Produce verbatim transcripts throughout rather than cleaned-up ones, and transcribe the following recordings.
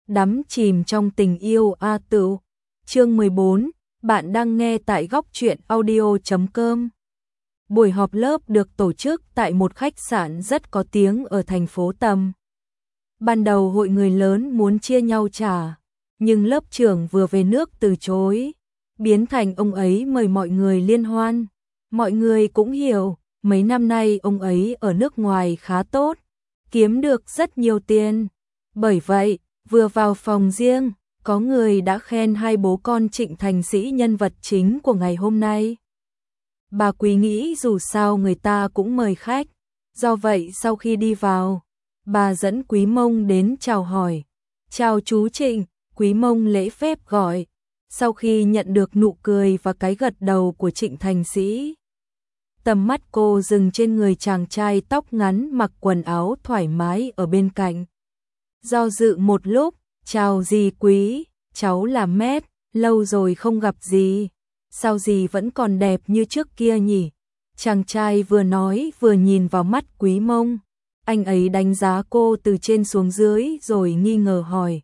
đắm chìm trong tình yêu A Tửu. Chương mười bốn, bạn đang nghe tại góc truyện audio chấm com. Buổi họp lớp được tổ chức tại một khách sạn rất có tiếng ở thành phố Tầm. Ban đầu hội người lớn muốn chia nhau trả, nhưng lớp trưởng vừa về nước từ chối, biến thành ông ấy mời mọi người liên hoan. Mọi người cũng hiểu, mấy năm nay ông ấy ở nước ngoài khá tốt, kiếm được rất nhiều tiền. Bởi vậy, vừa vào phòng riêng, có người đã khen hai bố con Trịnh Thành Sĩ nhân vật chính của ngày hôm nay. Bà Quý nghĩ dù sao người ta cũng mời khách, do vậy sau khi đi vào, bà dẫn Quý Mông đến chào hỏi. Chào chú Trịnh, Quý Mông lễ phép gọi. Sau khi nhận được nụ cười và cái gật đầu của Trịnh Thành Sĩ, tầm mắt cô dừng trên người chàng trai tóc ngắn mặc quần áo thoải mái ở bên cạnh. Do dự một lúc, chào dì Quý, cháu là Mét, lâu rồi không gặp dì. Sao dì vẫn còn đẹp như trước kia nhỉ? Chàng trai vừa nói vừa nhìn vào mắt Quý Mông. Anh ấy đánh giá cô từ trên xuống dưới rồi nghi ngờ hỏi.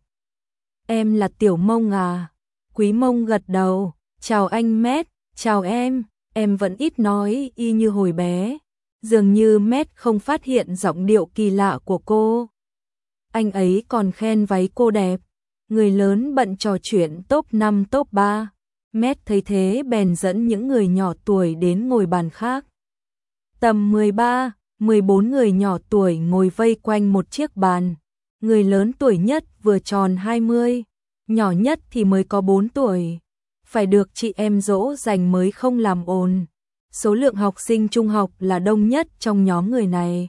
Em là Tiểu Mông à? Quý Mông gật đầu, chào anh Mét, chào em, em vẫn ít nói y như hồi bé. Dường như Mét không phát hiện giọng điệu kỳ lạ của cô. Anh ấy còn khen váy cô đẹp. Người lớn bận trò chuyện top năm top ba. Mét thấy thế bèn dẫn những người nhỏ tuổi đến ngồi bàn khác. Tầm mười ba, mười bốn người nhỏ tuổi ngồi vây quanh một chiếc bàn. Người lớn tuổi nhất vừa tròn hai mươi, nhỏ nhất thì mới có bốn tuổi. Phải được chị em dỗ dành mới không làm ồn. Số lượng học sinh trung học là đông nhất trong nhóm người này.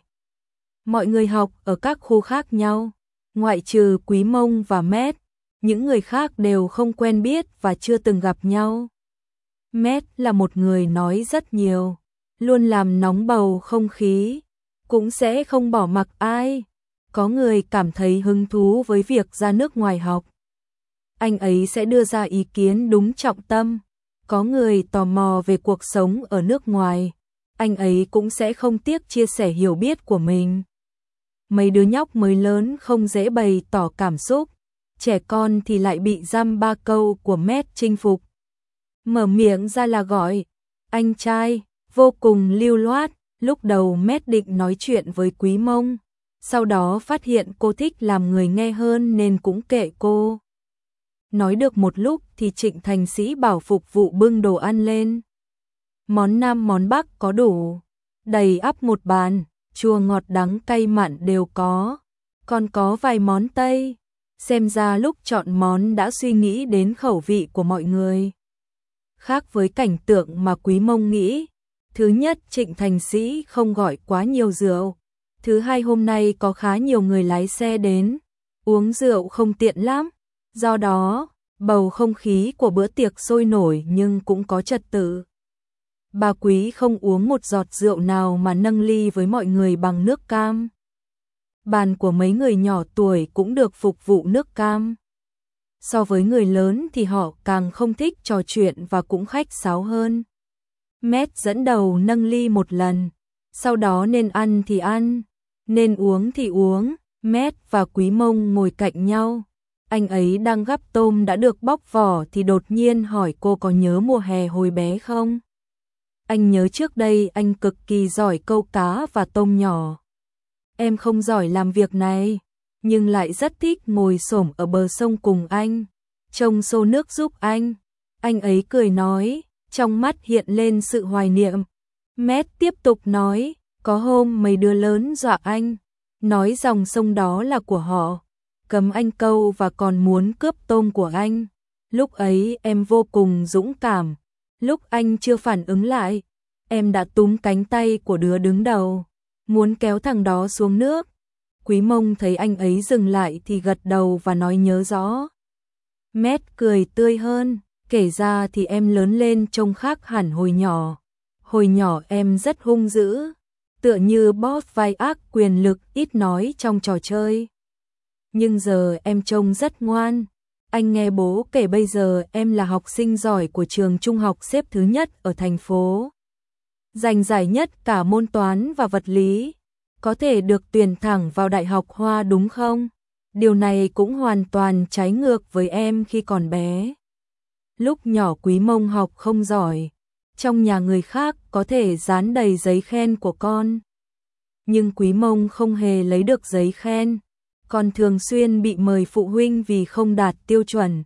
Mọi người học ở các khu khác nhau, ngoại trừ Quý Mông và Mét, những người khác đều không quen biết và chưa từng gặp nhau. Mét là một người nói rất nhiều, luôn làm nóng bầu không khí, cũng sẽ không bỏ mặc ai. Có người cảm thấy hứng thú với việc ra nước ngoài học, anh ấy sẽ đưa ra ý kiến đúng trọng tâm. Có người tò mò về cuộc sống ở nước ngoài, anh ấy cũng sẽ không tiếc chia sẻ hiểu biết của mình. Mấy đứa nhóc mới lớn không dễ bày tỏ cảm xúc, trẻ con thì lại bị dăm ba câu của Mét chinh phục. Mở miệng ra là gọi, anh trai, vô cùng lưu loát. Lúc đầu Mét định nói chuyện với Quý Mông, sau đó phát hiện cô thích làm người nghe hơn nên cũng kệ cô. Nói được một lúc thì Trịnh Thành Sĩ bảo phục vụ bưng đồ ăn lên. Món Nam món Bắc có đủ, đầy ắp một bàn, chua ngọt đắng cay mặn đều có, còn có vài món Tây. Xem ra lúc chọn món đã suy nghĩ đến khẩu vị của mọi người. Khác với cảnh tượng mà Quý Mông nghĩ, thứ nhất Trịnh Thành Sĩ không gọi quá nhiều rượu. Thứ hai hôm nay có khá nhiều người lái xe đến, uống rượu không tiện lắm. Do đó, bầu không khí của bữa tiệc sôi nổi nhưng cũng có trật tự. Bà Quý không uống một giọt rượu nào mà nâng ly với mọi người bằng nước cam. Bàn của mấy người nhỏ tuổi cũng được phục vụ nước cam. So với người lớn thì họ càng không thích trò chuyện và cũng khách sáo hơn. Mét dẫn đầu nâng ly một lần, sau đó nên ăn thì ăn, nên uống thì uống. Mét và Quý Mông ngồi cạnh nhau. Anh ấy đang gắp tôm đã được bóc vỏ thì đột nhiên hỏi cô có nhớ mùa hè hồi bé không? Anh nhớ trước đây anh cực kỳ giỏi câu cá và tôm nhỏ. Em không giỏi làm việc này, nhưng lại rất thích ngồi xổm ở bờ sông cùng anh, trông xô nước giúp anh. Anh ấy cười nói, trong mắt hiện lên sự hoài niệm. Mét tiếp tục nói, có hôm mấy đứa lớn dọa anh, nói dòng sông đó là của họ, cấm anh câu và còn muốn cướp tôm của anh. Lúc ấy em vô cùng dũng cảm. Lúc anh chưa phản ứng lại, em đã túm cánh tay của đứa đứng đầu, muốn kéo thằng đó xuống nước. Quý Mông thấy anh ấy dừng lại thì gật đầu và nói nhớ rõ. Mét cười tươi hơn, kể ra thì em lớn lên trông khác hẳn hồi nhỏ. Hồi nhỏ em rất hung dữ, tựa như boss vai ác quyền lực ít nói trong trò chơi. Nhưng giờ em trông rất ngoan. Anh nghe bố kể bây giờ em là học sinh giỏi của trường trung học xếp thứ nhất ở thành phố, giành giải nhất cả môn toán và vật lý, có thể được tuyển thẳng vào Đại học Hoa đúng không? Điều này cũng hoàn toàn trái ngược với em khi còn bé. Lúc nhỏ Quý Mông học không giỏi, trong nhà người khác có thể dán đầy giấy khen của con. Nhưng Quý Mông không hề lấy được giấy khen, còn thường xuyên bị mời phụ huynh vì không đạt tiêu chuẩn.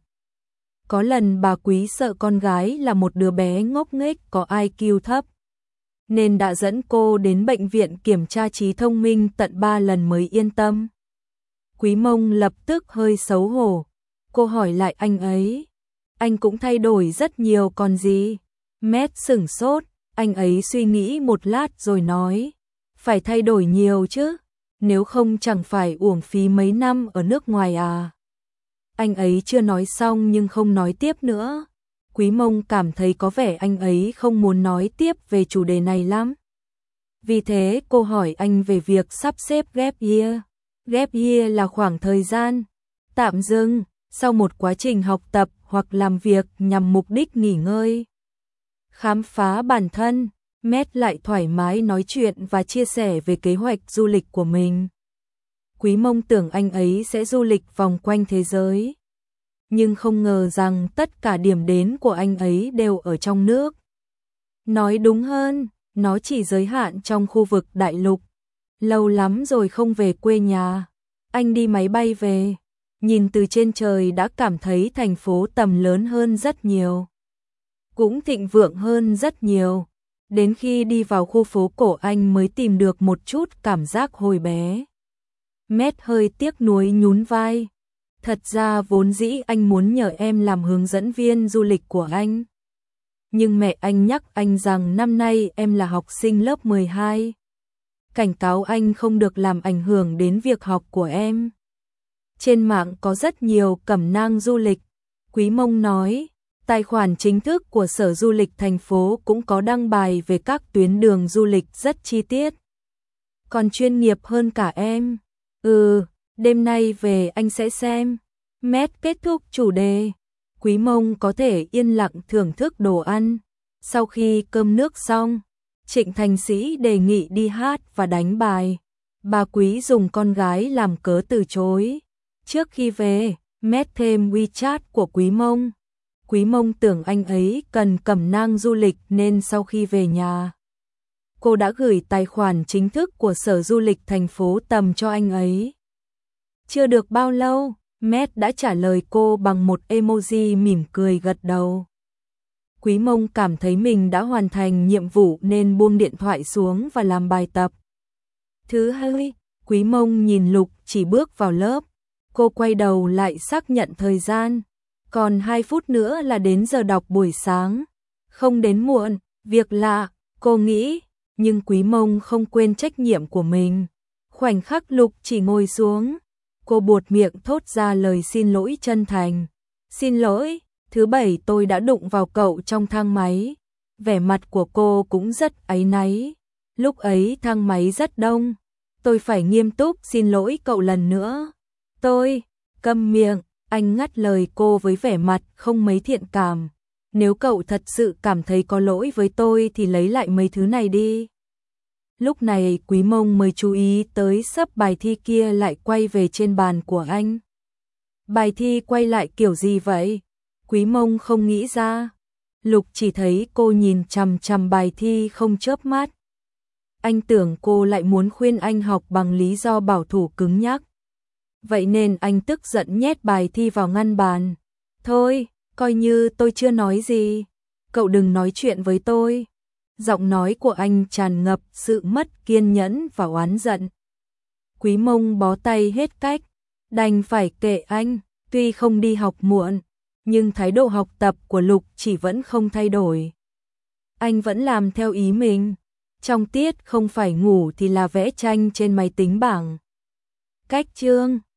Có lần bà Quý sợ con gái là một đứa bé ngốc nghếch có i kiu thấp, nên đã dẫn cô đến bệnh viện kiểm tra trí thông minh tận ba lần mới yên tâm. Quý Mông lập tức hơi xấu hổ, cô hỏi lại anh ấy, anh cũng thay đổi rất nhiều còn gì? Matt sửng sốt, anh ấy suy nghĩ một lát rồi nói, phải thay đổi nhiều chứ, nếu không chẳng phải uổng phí mấy năm ở nước ngoài à. Anh ấy chưa nói xong nhưng không nói tiếp nữa. Quý Mông cảm thấy có vẻ anh ấy không muốn nói tiếp về chủ đề này lắm. Vì thế cô hỏi anh về việc sắp xếp gap year. Gap year là khoảng thời gian tạm dừng sau một quá trình học tập hoặc làm việc nhằm mục đích nghỉ ngơi, khám phá bản thân. Matt lại thoải mái nói chuyện và chia sẻ về kế hoạch du lịch của mình. Quý Mông tưởng anh ấy sẽ du lịch vòng quanh thế giới, nhưng không ngờ rằng tất cả điểm đến của anh ấy đều ở trong nước. Nói đúng hơn, nó chỉ giới hạn trong khu vực đại lục. Lâu lắm rồi không về quê nhà. Anh đi máy bay về, nhìn từ trên trời đã cảm thấy thành phố tầm lớn hơn rất nhiều, cũng thịnh vượng hơn rất nhiều. Đến khi đi vào khu phố cổ anh mới tìm được một chút cảm giác hồi bé. Matt hơi tiếc nuối nhún vai. Thật ra vốn dĩ anh muốn nhờ em làm hướng dẫn viên du lịch của anh. Nhưng mẹ anh nhắc anh rằng năm nay em là học sinh lớp mười hai. Cảnh cáo anh không được làm ảnh hưởng đến việc học của em. Trên mạng có rất nhiều cẩm nang du lịch. Quý Mông nói, tài khoản chính thức của Sở Du lịch thành phố cũng có đăng bài về các tuyến đường du lịch rất chi tiết. Còn chuyên nghiệp hơn cả em. Ừ, đêm nay về anh sẽ xem. Matt kết thúc chủ đề. Quý Mông có thể yên lặng thưởng thức đồ ăn. Sau khi cơm nước xong, Trịnh Thành Sĩ đề nghị đi hát và đánh bài. Bà Quý dùng con gái làm cớ từ chối. Trước khi về, Matt thêm WeChat của Quý Mông. Quý Mông tưởng anh ấy cần cẩm nang du lịch nên sau khi về nhà, cô đã gửi tài khoản chính thức của Sở Du lịch thành phố Tầm cho anh ấy. Chưa được bao lâu, Matt đã trả lời cô bằng một emoji mỉm cười gật đầu. Quý Mông cảm thấy mình đã hoàn thành nhiệm vụ nên buông điện thoại xuống và làm bài tập. Thứ hai, Quý Mông nhìn Lục chỉ bước vào lớp. Cô quay đầu lại xác nhận thời gian. Còn hai phút nữa là đến giờ đọc buổi sáng. Không đến muộn, việc lạ, cô nghĩ. Nhưng Quý Mông không quên trách nhiệm của mình. Khoảnh khắc Lục chỉ ngồi xuống, cô buột miệng thốt ra lời xin lỗi chân thành. Xin lỗi, thứ bảy tôi đã đụng vào cậu trong thang máy. Vẻ mặt của cô cũng rất áy náy. Lúc ấy thang máy rất đông. Tôi phải nghiêm túc xin lỗi cậu lần nữa. Tôi, câm miệng, anh ngắt lời cô với vẻ mặt không mấy thiện cảm. Nếu cậu thật sự cảm thấy có lỗi với tôi thì lấy lại mấy thứ này đi. Lúc này Quý Mông mới chú ý tới sấp bài thi kia lại quay về trên bàn của anh. Bài thi quay lại kiểu gì vậy? Quý Mông không nghĩ ra. Lục chỉ thấy cô nhìn chằm chằm bài thi không chớp mắt. Anh tưởng cô lại muốn khuyên anh học bằng lý do bảo thủ cứng nhắc. Vậy nên anh tức giận nhét bài thi vào ngăn bàn. Thôi, coi như tôi chưa nói gì. Cậu đừng nói chuyện với tôi. Giọng nói của anh tràn ngập sự mất kiên nhẫn và oán giận. Quý Mông bó tay hết cách, đành phải kệ anh. Tuy không đi học muộn, nhưng thái độ học tập của Lục chỉ vẫn không thay đổi. Anh vẫn làm theo ý mình. Trong tiết không phải ngủ thì là vẽ tranh trên máy tính bảng. Cách chương